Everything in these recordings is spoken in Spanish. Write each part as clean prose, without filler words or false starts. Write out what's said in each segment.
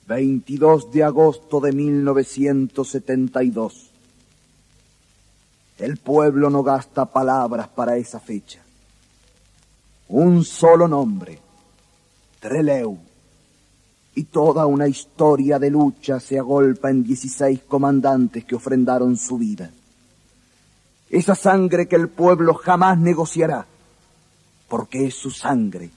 22 de agosto de 1972. El pueblo no gasta palabras para esa fecha. Un solo nombre, Trelew, y toda una historia de lucha se agolpa en 16 comandantes que ofrendaron su vida. Esa sangre que el pueblo jamás negociará, porque es su sangre.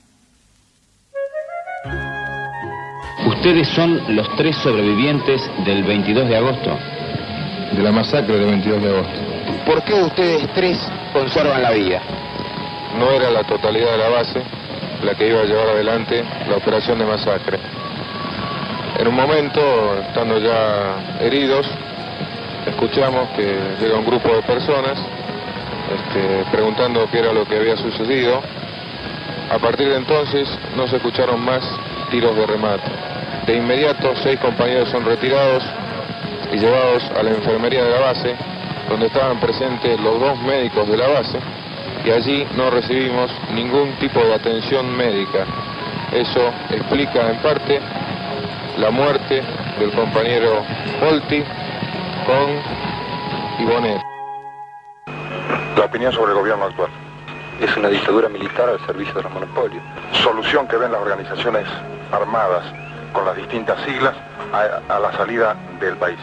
Ustedes son los 3 sobrevivientes del 22 de agosto. De la masacre del 22 de agosto. ¿Por qué ustedes 3 conservan la vida? No era la totalidad de la base la que iba a llevar adelante la operación de masacre. En un momento, estando ya heridos, escuchamos que llega un grupo de personas preguntando qué era lo que había sucedido. A partir de entonces no se escucharon más tiros de remate. De inmediato 6 compañeros son retirados y llevados a la enfermería de la base, donde estaban presentes los 2 médicos de la base, y allí no recibimos ningún tipo de atención médica. Eso explica en parte la muerte del compañero Volti con Ibonet. La opinión sobre el gobierno actual. Es una dictadura militar al servicio de los monopolios. Solución que ven las organizaciones armadas con las distintas siglas a la salida del país.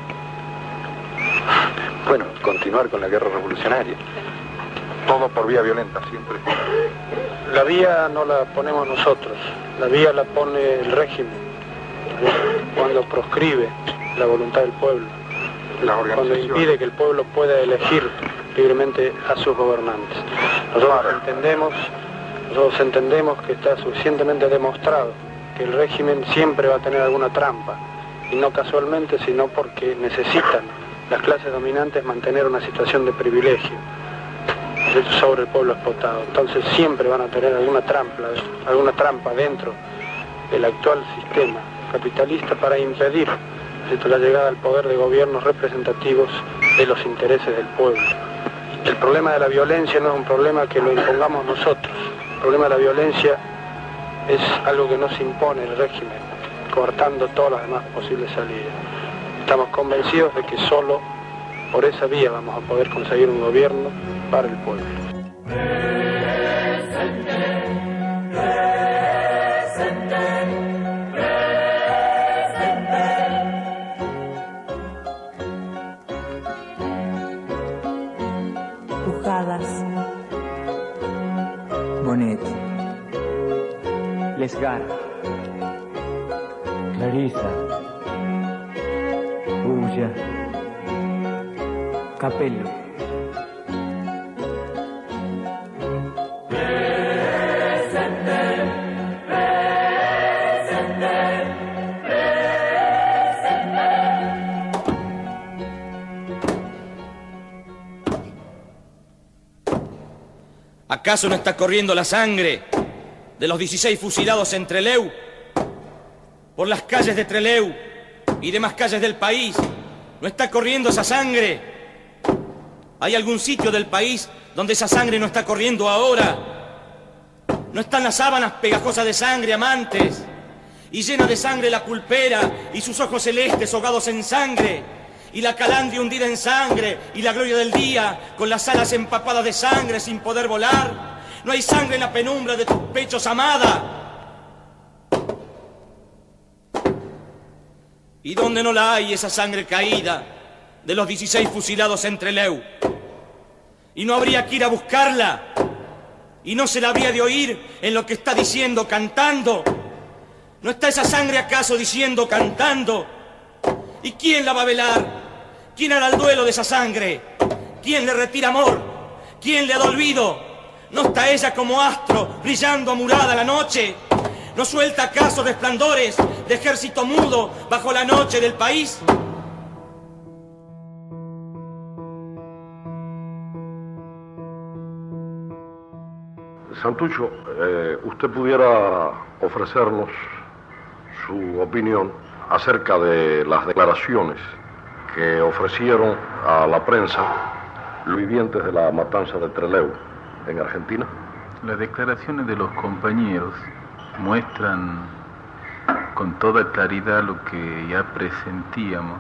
Bueno, continuar con la guerra revolucionaria. Todo por vía violenta, siempre. La vía no la ponemos nosotros, la vía la pone el régimen, cuando proscribe la voluntad del pueblo, cuando impide que el pueblo pueda elegir libremente a sus gobernantes. Nosotros entendemos que está suficientemente demostrado que el régimen siempre va a tener alguna trampa, y no casualmente, sino porque necesitan las clases dominantes mantener una situación de privilegio sobre el pueblo explotado. Entonces siempre van a tener alguna trampa dentro del actual sistema capitalista para impedir la llegada al poder de gobiernos representativos de los intereses del pueblo. El problema de la violencia no es un problema que lo impongamos nosotros. El problema de la violencia es algo que nos impone el régimen, cortando todas las demás posibles salidas. Estamos convencidos de que solo por esa vía vamos a poder conseguir un gobierno para el pueblo. Pujadas, Bonet, Lesgar, Clarisa, Bulla, Capello. ¿Acaso no está corriendo la sangre de los 16 fusilados en Trelew? Por las calles de Trelew y demás calles del país, ¿no está corriendo esa sangre? ¿Hay algún sitio del país donde esa sangre no está corriendo ahora? ¿No están las sábanas pegajosas de sangre, amantes? Y llena de sangre la pulpera y sus ojos celestes ahogados en sangre, y la calandria hundida en sangre, y la gloria del día con las alas empapadas de sangre sin poder volar. No hay sangre en la penumbra de tus pechos, amada. ¿Y dónde no la hay esa sangre caída de los 16 fusilados en Trelew? ¿Y no habría que ir a buscarla? ¿Y no se la habría de oír en lo que está diciendo, cantando? ¿No está esa sangre acaso diciendo, cantando? ¿Y quién la va a velar? ¿Quién hará el duelo de esa sangre? ¿Quién le retira amor? ¿Quién le da olvido? ¿No está ella como astro brillando amurada la noche? ¿No suelta acaso resplandores de ejército mudo bajo la noche del país? Santucho, usted pudiera ofrecernos su opinión acerca de las declaraciones que ofrecieron a la prensa los vivientes de la matanza de Trelew en Argentina. Las declaraciones de los compañeros muestran con toda claridad lo que ya presentíamos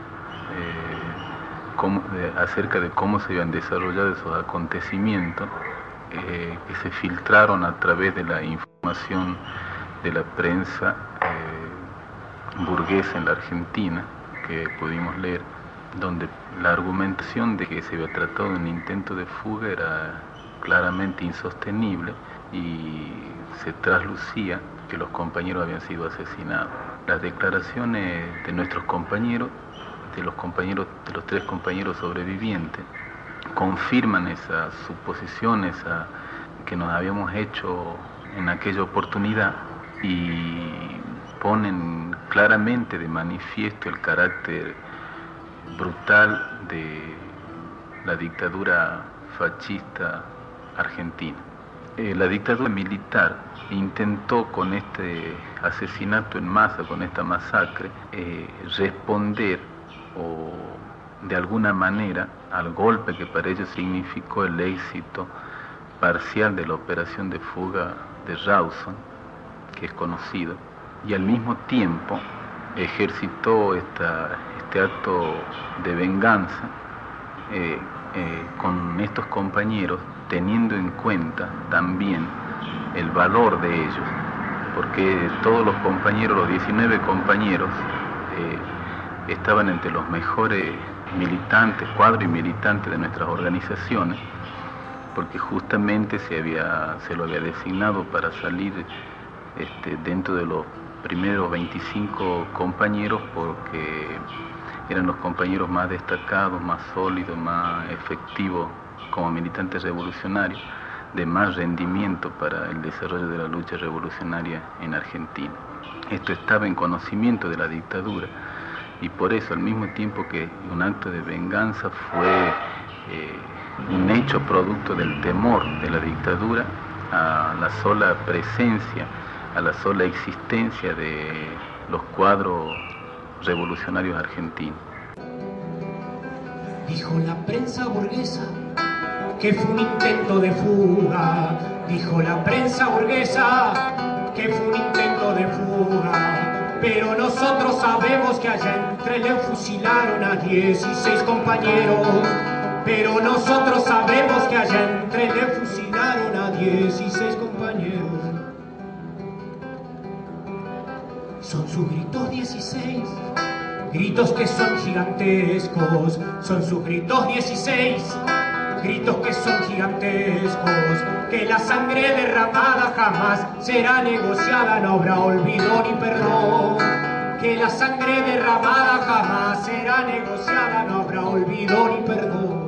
acerca de cómo se habían desarrollado esos acontecimientos que se filtraron a través de la información de la prensa burguesa en la Argentina, que pudimos leer, donde la argumentación de que se había tratado de un intento de fuga era claramente insostenible y se traslucía que los compañeros habían sido asesinados. Las declaraciones de nuestros compañeros, de los tres compañeros sobrevivientes, confirman esa suposición, que nos habíamos hecho en aquella oportunidad, y ponen claramente de manifiesto el carácter brutal de la dictadura fascista argentina. La dictadura militar intentó con este asesinato en masa, con esta masacre, responder o de alguna manera al golpe que para ellos significó el éxito parcial de la operación de fuga de Rawson, que es conocido, y al mismo tiempo ejercitó este acto de venganza con estos compañeros, teniendo en cuenta también el valor de ellos, porque todos los compañeros, los 19 compañeros, estaban entre los mejores militantes, cuadros y militantes de nuestras organizaciones, porque justamente se lo había designado para salir dentro de los primeros 25 compañeros, porque eran los compañeros más destacados, más sólidos, más efectivos como militantes revolucionarios, de más rendimiento para el desarrollo de la lucha revolucionaria en Argentina. Esto estaba en conocimiento de la dictadura, y por eso, al mismo tiempo que un acto de venganza, fue un hecho producto del temor de la dictadura a la sola presencia, a la sola existencia de los cuadros revolucionarios argentinos. Dijo la prensa burguesa que fue un intento de fuga. Dijo la prensa burguesa que fue un intento de fuga. Pero nosotros sabemos que allá en Trelew fusilaron a 16 compañeros. Pero nosotros sabemos que allá en Trelew fusilaron a 16 compañeros. Son sus gritos 16, gritos que son gigantescos. Son sus gritos 16, gritos que son gigantescos. Que la sangre derramada jamás será negociada, no habrá olvido ni perdón. Que la sangre derramada jamás será negociada, no habrá olvido ni perdón.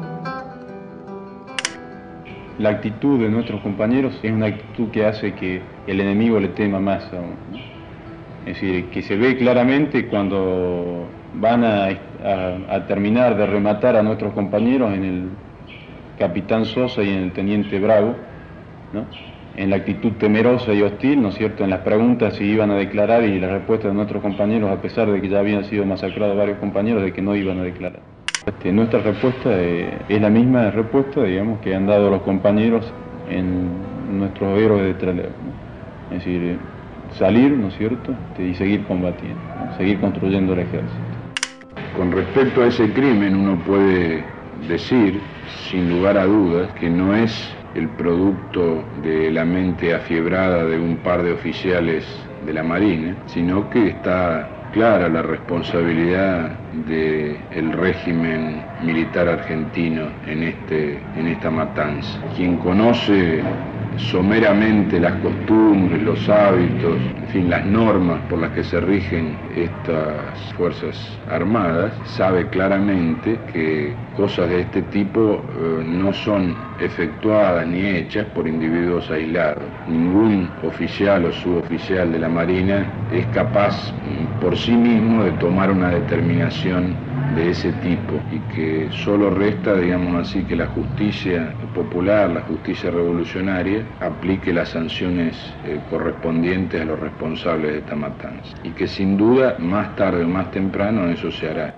La actitud de nuestros compañeros es una actitud que hace que el enemigo le tema más aún, ¿no? Es decir, que se ve claramente cuando van a terminar de rematar a nuestros compañeros en el capitán Sosa y en el teniente Bravo, ¿no? En la actitud temerosa y hostil, ¿no es cierto?, en las preguntas si iban a declarar, y la respuesta de nuestros compañeros, a pesar de que ya habían sido masacrados varios compañeros, de que no iban a declarar. Nuestra respuesta es la misma respuesta, digamos, que han dado los compañeros en nuestros héroes de Trelew, ¿no? Es decir, salir, ¿no es cierto?, y seguir combatiendo, ¿no? Seguir construyendo el ejército. Con respecto a ese crimen, uno puede decir, sin lugar a dudas, que no es el producto de la mente afiebrada de un par de oficiales de la Marina, sino que está clara la responsabilidad del régimen militar argentino en esta matanza. Quien conoce someramente las costumbres, los hábitos, en fin, las normas por las que se rigen estas Fuerzas Armadas, sabe claramente que cosas de este tipo no son efectuadas ni hechas por individuos aislados. Ningún oficial o suboficial de la Marina es capaz por sí mismo de tomar una determinación de ese tipo, y que solo resta, digamos así, que la justicia popular, la justicia revolucionaria, aplique las sanciones correspondientes a los responsables de esta matanza, y que sin duda más tarde o más temprano eso se hará.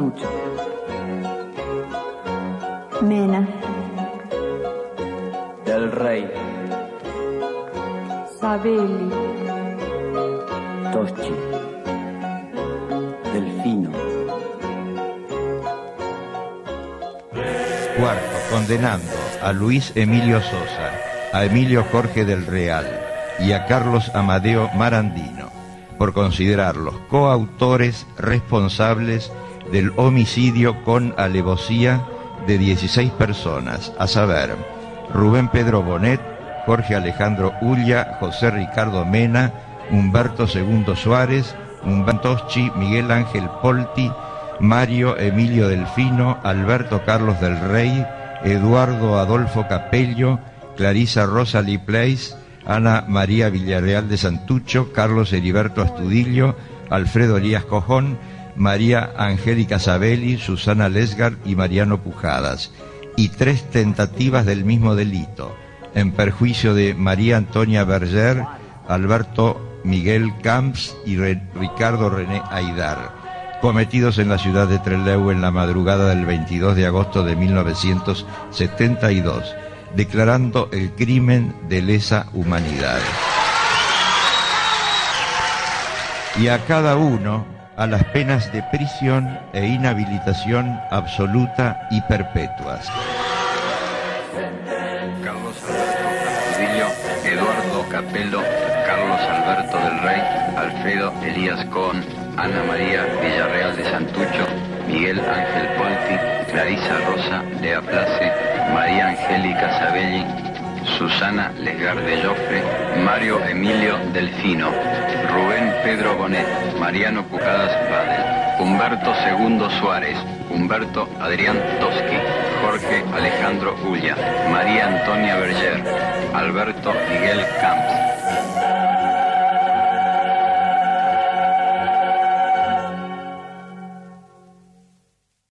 Santucho. Mena. Del Rey. Sabelli. Toschi. Delfino. Cuarto, condenando a Luis Emilio Sosa, a Emilio Jorge del Real y a Carlos Amadeo Marandino, por considerarlos coautores responsables del homicidio con alevosía de 16 personas, a saber, Rubén Pedro Bonet, Jorge Alejandro Ulla, José Ricardo Mena, Humberto II Suárez, Humberto Toschi, Miguel Ángel Polti, Mario Emilio Delfino, Alberto Carlos del Rey, Eduardo Adolfo Capello, Clarisa Rosalie Place, Ana María Villarreal de Santucho, Carlos Heriberto Astudillo, Alfredo Elías Cojón, María Angélica Sabelli, Susana Lesgar y Mariano Pujadas, y 3 tentativas del mismo delito, en perjuicio de María Antonia Berger, Alberto Miguel Camps y Ricardo René Aidar, cometidos en la ciudad de Trelew en la madrugada del 22 de agosto de 1972, declarando el crimen de lesa humanidad. Y a cada uno a las penas de prisión e inhabilitación absoluta y perpetuas. Carlos Alberto Astudillo, Eduardo Capello, Carlos Alberto del Rey, Alfredo Elías Cohn, Ana María Villarreal de Santucho, Miguel Ángel Polti, Clarisa Rosa de Aplace, María Angélica Sabelli, Susana Lesgar de Joffre, Mario Emilio Delfino, Rubén Pedro Bonet, Mariano Pujadas Badel, Humberto II Suárez, Humberto Adrián Toschi, Jorge Alejandro Ulla, María Antonia Berger, Alberto Miguel Camps.